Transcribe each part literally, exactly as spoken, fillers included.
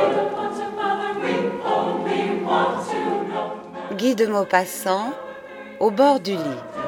Guy de Maupassant, au bord du lit.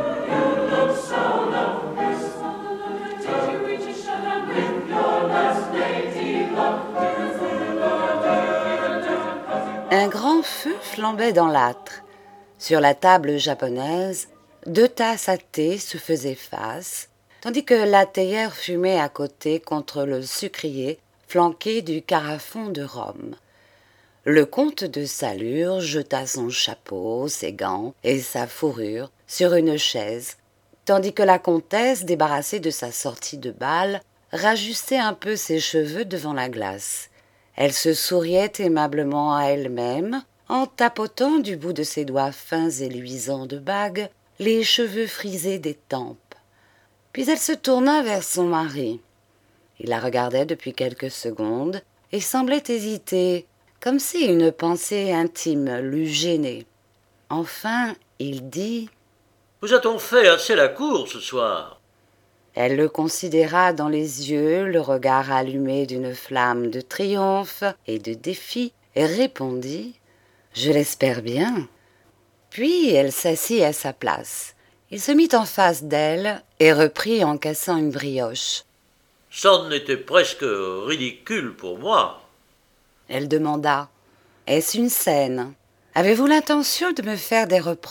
Un grand feu flambait dans l'âtre. Sur la table japonaise, deux tasses à thé se faisaient face, tandis que la théière fumait à côté contre le sucrier flanqué du carafon de rhum. Le comte de Salure jeta son chapeau, ses gants et sa fourrure sur une chaise, tandis que la comtesse, débarrassée de sa sortie de bal, rajustait un peu ses cheveux devant la glace. Elle se souriait aimablement à elle-même, en tapotant du bout de ses doigts fins et luisants de bagues les cheveux frisés des tempes. Puis elle se tourna vers son mari. Il la regardait depuis quelques secondes et semblait hésiter, comme si une pensée intime l'eût gêné. Enfin, il dit « Vous a-t-on fait assez la cour ce soir ?» Elle le considéra dans les yeux, le regard allumé d'une flamme de triomphe et de défi, et répondit « Je l'espère bien. » Puis elle s'assit à sa place. Il se mit en face d'elle et reprit en cassant une brioche. « Ça en était presque ridicule pour moi. » Elle demanda « Est-ce une scène? Avez-vous l'intention de me faire des reproches ?» ?»«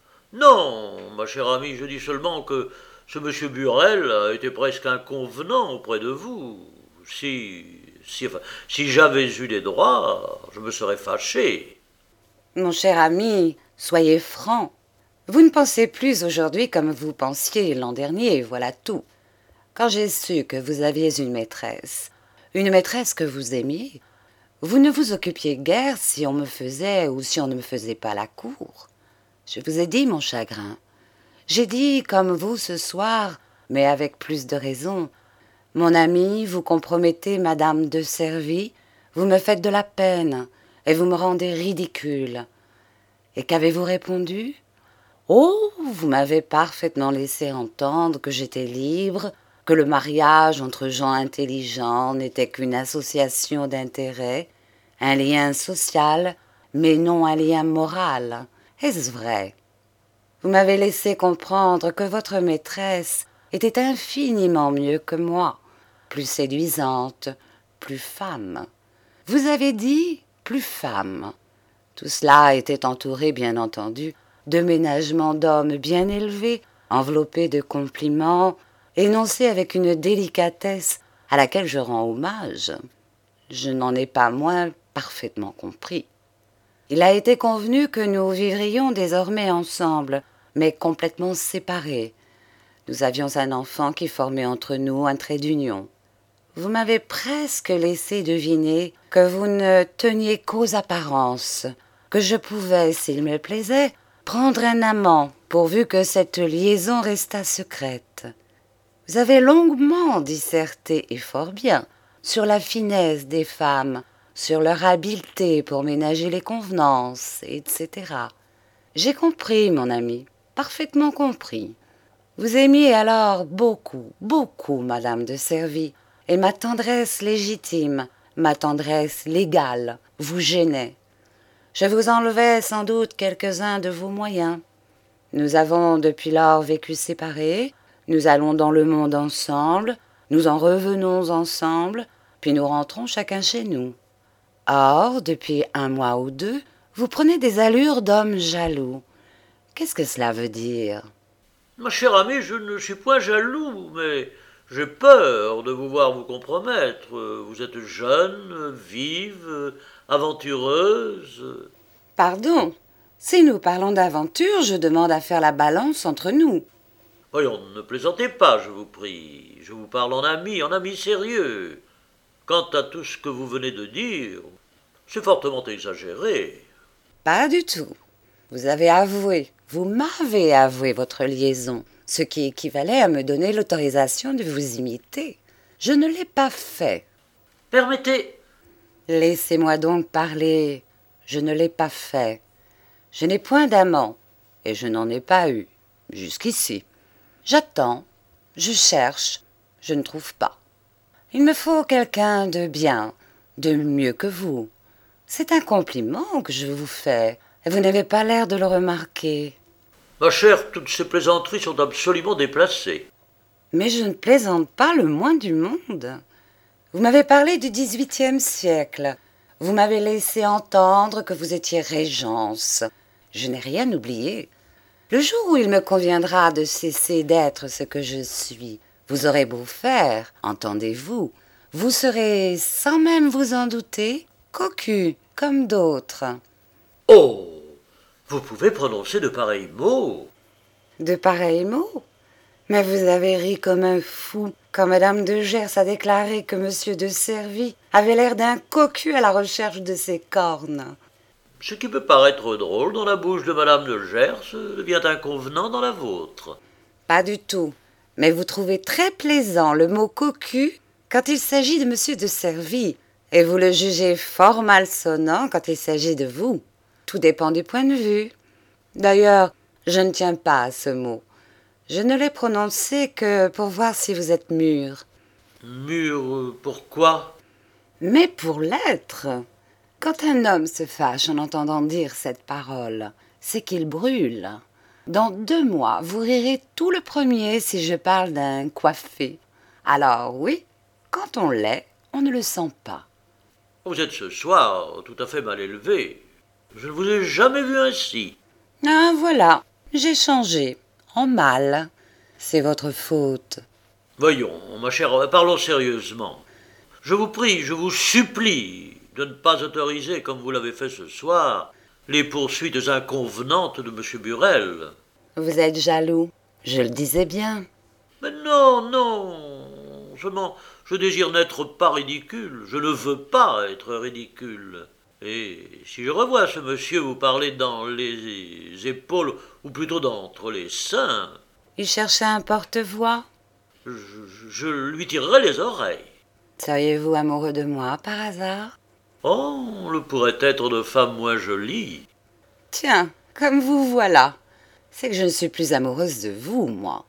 Non, ma chère amie, je dis seulement que ce monsieur Burel a été presque inconvenant auprès de vous. Si, si, enfin, si j'avais eu des droits, je me serais fâché. » »« Mon cher ami, soyez franc. Vous ne pensez plus aujourd'hui comme vous pensiez l'an dernier, voilà tout. Quand j'ai su que vous aviez une maîtresse, une maîtresse que vous aimiez, vous ne vous occupiez guère si on me faisait ou si on ne me faisait pas la cour. Je vous ai dit mon chagrin. J'ai dit comme vous ce soir, mais avec plus de raison. Mon ami, vous compromettez Madame de Servies, vous me faites de la peine et vous me rendez ridicule. Et qu'avez-vous répondu? Oh, vous m'avez parfaitement laissé entendre que j'étais libre, que le mariage entre gens intelligents n'était qu'une association d'intérêts, un lien social, mais non un lien moral. Est-ce vrai? Vous m'avez laissé comprendre que votre maîtresse était infiniment mieux que moi, plus séduisante, plus femme. Vous avez dit plus femme. Tout cela était entouré, bien entendu, de ménagements d'hommes bien élevés, enveloppés de compliments, énoncés avec une délicatesse à laquelle je rends hommage. Je n'en ai pas moins parfaitement compris. Il a été convenu que nous vivrions désormais ensemble, mais complètement séparés. Nous avions un enfant qui formait entre nous un trait d'union. Vous m'avez presque laissé deviner que vous ne teniez qu'aux apparences, que je pouvais, s'il me plaisait, prendre un amant, pourvu que cette liaison restât secrète. Vous avez longuement disserté, et fort bien, sur la finesse des femmes, sur leur habileté pour ménager les convenances, et cetera. J'ai compris, mon ami, parfaitement compris. Vous aimiez alors beaucoup, beaucoup Madame de Servies, et ma tendresse légitime, ma tendresse légale, vous gênait. Je vous enlevais sans doute quelques-uns de vos moyens. Nous avons depuis lors vécu séparés, nous allons dans le monde ensemble, nous en revenons ensemble, puis nous rentrons chacun chez nous. Or, depuis un mois ou deux, vous prenez des allures d'homme jaloux. Qu'est-ce que cela veut dire? Ma chère amie, je ne suis point jaloux, mais j'ai peur de vous voir vous compromettre. Vous êtes jeune, vive, aventureuse. Pardon, si nous parlons d'aventure, je demande à faire la balance entre nous. Voyons, ne plaisantez pas, je vous prie. Je vous parle en ami, en ami sérieux. Quant à tout ce que vous venez de dire, c'est fortement exagéré. Pas du tout. Vous avez avoué, vous m'avez avoué votre liaison, ce qui équivalait à me donner l'autorisation de vous imiter. Je ne l'ai pas fait. Permettez. Laissez-moi donc parler. Je ne l'ai pas fait. Je n'ai point d'amant, et je n'en ai pas eu, jusqu'ici. J'attends, je cherche, je ne trouve pas. Il me faut quelqu'un de bien, de mieux que vous. C'est un compliment que je vous fais, et vous n'avez pas l'air de le remarquer. Ma chère, toutes ces plaisanteries sont absolument déplacées. Mais je ne plaisante pas le moins du monde. Vous m'avez parlé du dix-huitième siècle. Vous m'avez laissé entendre que vous étiez régence. Je n'ai rien oublié. Le jour où il me conviendra de cesser d'être ce que je suis, vous aurez beau faire, entendez-vous, vous serez, sans même vous en douter, cocu comme d'autres. Oh, vous pouvez prononcer de pareils mots. De pareils mots? Mais vous avez ri comme un fou quand Madame de Gers a déclaré que Monsieur de Servies avait l'air d'un cocu à la recherche de ses cornes. Ce qui peut paraître drôle dans la bouche de Madame de Gers devient inconvenant dans la vôtre. Pas du tout. Mais vous trouvez très plaisant le mot cocu quand il s'agit de Monsieur de Servies, et vous le jugez fort malsonnant quand il s'agit de vous. Tout dépend du point de vue. D'ailleurs, je ne tiens pas à ce mot. Je ne l'ai prononcé que pour voir si vous êtes mûr. Mûr, pourquoi? Mais pour l'être. Quand un homme se fâche en entendant dire cette parole, c'est qu'il brûle. Dans deux mois, vous rirez tout le premier si je parle d'un coiffé. Alors oui, quand on l'est, on ne le sent pas. Vous êtes ce soir tout à fait mal élevé. Je ne vous ai jamais vu ainsi. Ah voilà, j'ai changé. En mal. C'est votre faute. Voyons, ma chère, parlons sérieusement. Je vous prie, je vous supplie de ne pas autoriser, comme vous l'avez fait ce soir, les poursuites inconvenantes de M. Burel. Vous êtes jaloux, je le disais bien. Mais non, non, seulement je désire n'être pas ridicule, je ne veux pas être ridicule. Et si je revois ce monsieur vous parler dans les épaules, ou plutôt d'entre les seins, Il cherchait un porte-voix. je, je lui tirerai les oreilles. Seriez-vous amoureux de moi, par hasard? Oh, on le pourrait être de femmes moins jolies. Tiens, comme vous voilà. C'est que je ne suis plus amoureuse de vous, moi.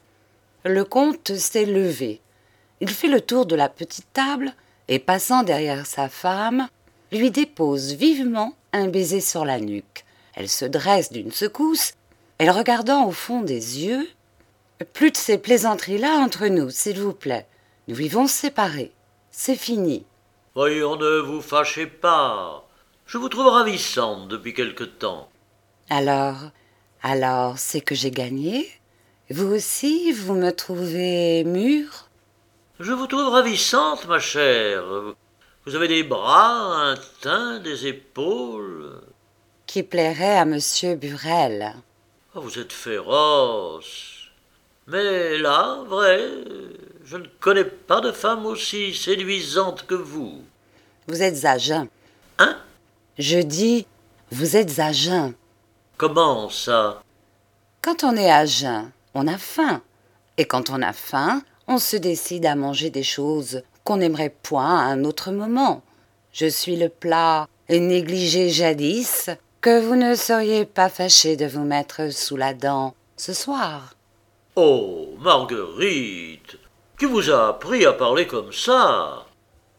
Le comte s'est levé. Il fait le tour de la petite table et, passant derrière sa femme, lui dépose vivement un baiser sur la nuque. Elle se dresse d'une secousse, et le regardant au fond des yeux. « Plus de ces plaisanteries-là entre nous, s'il vous plaît. Nous vivons séparés. C'est fini. » Voyons, ne vous fâchez pas. Je vous trouve ravissante depuis quelque temps. Alors, alors, c'est que j'ai gagné? Vous aussi, vous me trouvez mûre? Je vous trouve ravissante, ma chère. Vous avez des bras, un teint, des épaules. Qui plairait à Monsieur Burel. Oh, vous êtes féroce. Mais là, vrai, je ne connais pas de femme aussi séduisante que vous. Vous êtes à jeun. Hein? Je dis, vous êtes à jeun. Comment ça? Quand on est à jeun, on a faim. Et quand on a faim, on se décide à manger des choses qu'on n'aimerait point à un autre moment. Je suis le plat négligé jadis que vous ne seriez pas fâché de vous mettre sous la dent ce soir. Oh, Marguerite, qui vous a appris à parler comme ça?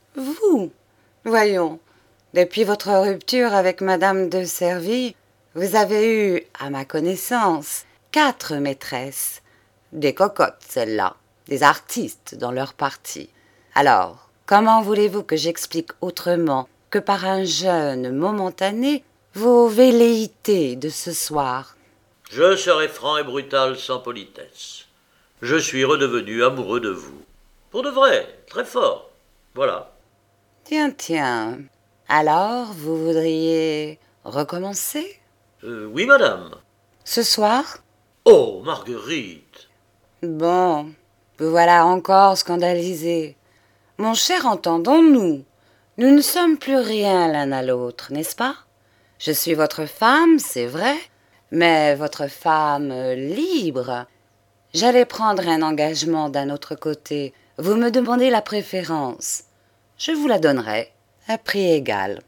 Vous? Voyons, depuis votre rupture avec Madame de Servies, vous avez eu, à ma connaissance, quatre maîtresses. Des cocottes, celles-là, des artistes dans leur partie. Alors, comment voulez-vous que j'explique autrement que par un jeûne momentané vos velléités de ce soir? Je serai franc et brutal sans politesse. Je suis redevenu amoureux de vous. Pour de vrai, très fort. Voilà. Tiens, tiens. Alors, vous voudriez recommencer? Euh, oui, madame. Ce soir? Oh, Marguerite. Bon, vous voilà encore scandalisé. Mon cher, entendons-nous. Nous ne sommes plus rien l'un à l'autre, n'est-ce pas? Je suis votre femme, c'est vrai, mais votre femme libre. J'allais prendre un engagement d'un autre côté. Vous me demandez la préférence. Je vous la donnerai, à prix égal.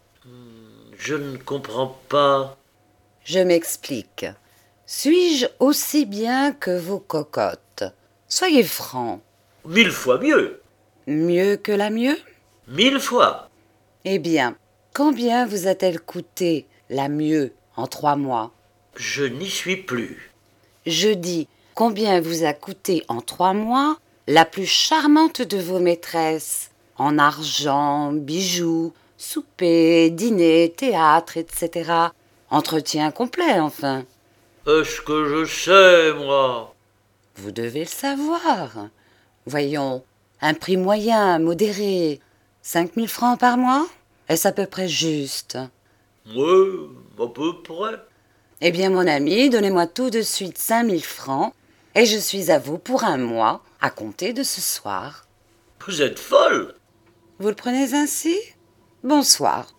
Je ne comprends pas. Je m'explique. Suis-je aussi bien que vos cocottes? Soyez franc. Mille fois mieux. Mieux que la mieux? Mille fois. Eh bien, combien vous a-t-elle coûté, la mieux, en trois mois? Je n'y suis plus. Je dis, combien vous a coûté en trois mois la plus charmante de vos maîtresses, en argent, bijoux, souper, dîner, théâtre, et cetera. Entretien complet, enfin. Est-ce que je sais, moi? Vous devez le savoir. Voyons, un prix moyen, modéré, cinq mille francs par mois? Est-ce à peu près juste? Oui, à peu près. Eh bien, mon ami, donnez-moi tout de suite cinq mille francs, et je suis à vous pour un mois, à compter de ce soir. Vous êtes folle. Vous le prenez ainsi? Bonsoir.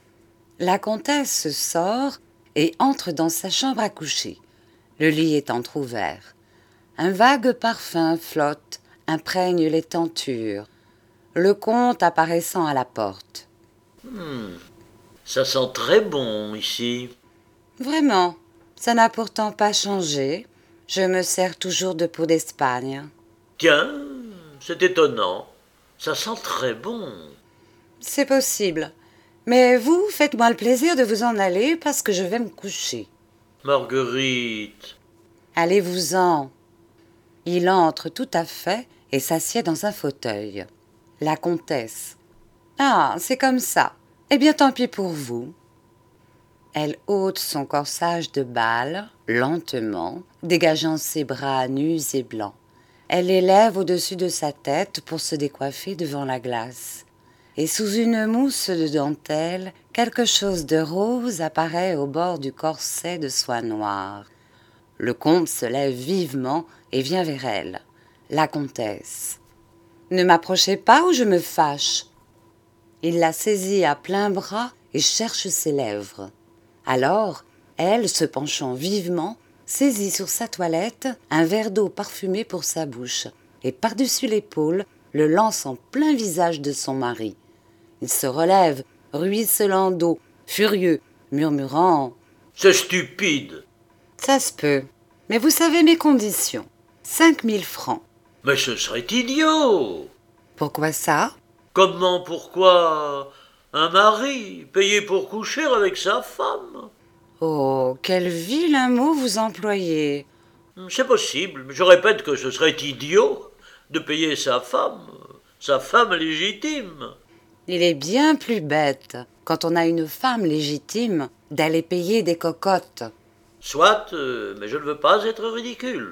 La comtesse sort et entre dans sa chambre à coucher. Le lit est entr'ouvert. Un vague parfum flotte, imprègne les tentures. Le comte apparaissant à la porte. Hmm, ça sent très bon ici. Vraiment, ça n'a pourtant pas changé. Je me sers toujours de peau d'Espagne. Tiens, c'est étonnant. Ça sent très bon. C'est possible. Mais vous, faites-moi le plaisir de vous en aller parce que je vais me coucher. Marguerite. Allez-vous-en. Il entre tout à fait et s'assied dans un fauteuil. La comtesse. Ah, c'est comme ça. Eh bien, tant pis pour vous. Elle ôte son corsage de bal, lentement, dégageant ses bras nus et blancs. Elle les lève au-dessus de sa tête pour se décoiffer devant la glace. Et sous une mousse de dentelle, quelque chose de rose apparaît au bord du corset de soie noire. Le comte se lève vivement et vient vers elle. La comtesse. « Ne m'approchez pas ou je me fâche. » Il la saisit à plein bras et cherche ses lèvres. Alors, elle, se penchant vivement, saisit sur sa toilette un verre d'eau parfumé pour sa bouche et par-dessus l'épaule le lance en plein visage de son mari. Il se relève, ruisselant d'eau, furieux, murmurant « C'est stupide. Ça se peut, mais vous savez mes conditions. Cinq mille francs. » Mais ce serait idiot. Pourquoi ça? Comment, pourquoi un mari payé pour coucher avec sa femme? Oh, quel vilain mot vous employez. C'est possible, mais je répète que ce serait idiot de payer sa femme, sa femme légitime. Il est bien plus bête, quand on a une femme légitime, d'aller payer des cocottes. Soit, euh, mais je ne veux pas être ridicule.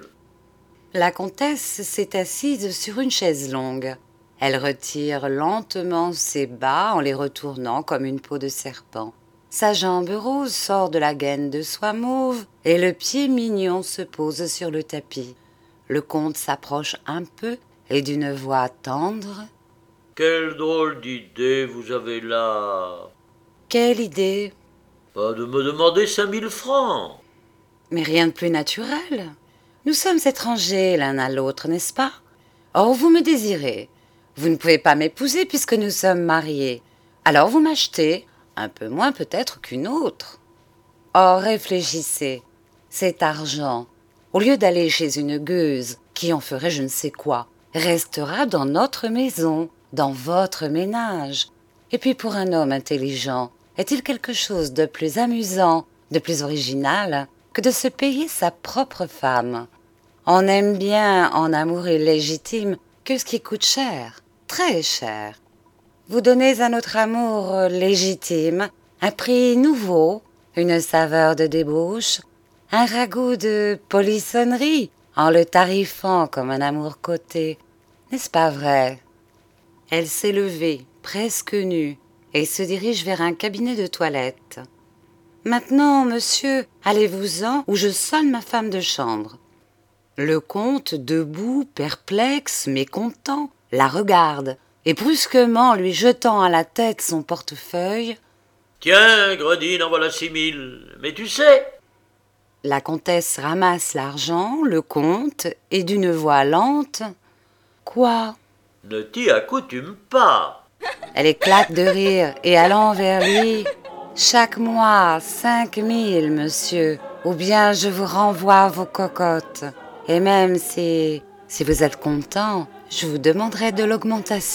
La comtesse s'est assise sur une chaise longue. Elle retire lentement ses bas en les retournant comme une peau de serpent. Sa jambe rose sort de la gaine de soie mauve et le pied mignon se pose sur le tapis. Le comte s'approche un peu et d'une voix tendre « Quelle drôle d'idée vous avez là. Quelle idée? Pas de me demander cinq mille francs. Mais rien de plus naturel. Nous sommes étrangers l'un à l'autre, n'est-ce pas? Or, vous me désirez. Vous ne pouvez pas m'épouser puisque nous sommes mariés. Alors vous m'achetez, un peu moins peut-être qu'une autre. Or, réfléchissez. Cet argent, au lieu d'aller chez une gueuse qui en ferait je ne sais quoi, restera dans notre maison, dans votre ménage. Et puis pour un homme intelligent, est-il quelque chose de plus amusant, de plus original que de se payer sa propre femme? On aime bien en amour illégitime que ce qui coûte cher, très cher. Vous donnez à notre amour légitime un prix nouveau, une saveur de débauche, un ragoût de polissonnerie en le tarifant comme un amour coté. N'est-ce pas vrai? Elle s'est levée, presque nue, et se dirige vers un cabinet de toilette. Maintenant, monsieur, allez-vous-en ou je sonne ma femme de chambre. Le comte, debout, perplexe, mécontent, la regarde, et brusquement lui jetant à la tête son portefeuille. « Tiens, Gredine, en voilà six mille. Mais tu sais… » La comtesse ramasse l'argent, le compte, et d'une voix lente. « Quoi ?» ?»« Ne t'y accoutume pas. » Elle éclate de rire, et allant vers lui. « Chaque mois, cinq mille, monsieur, ou bien je vous renvoie vos cocottes. Et même si, si vous êtes content, je vous demanderai de l'augmentation. »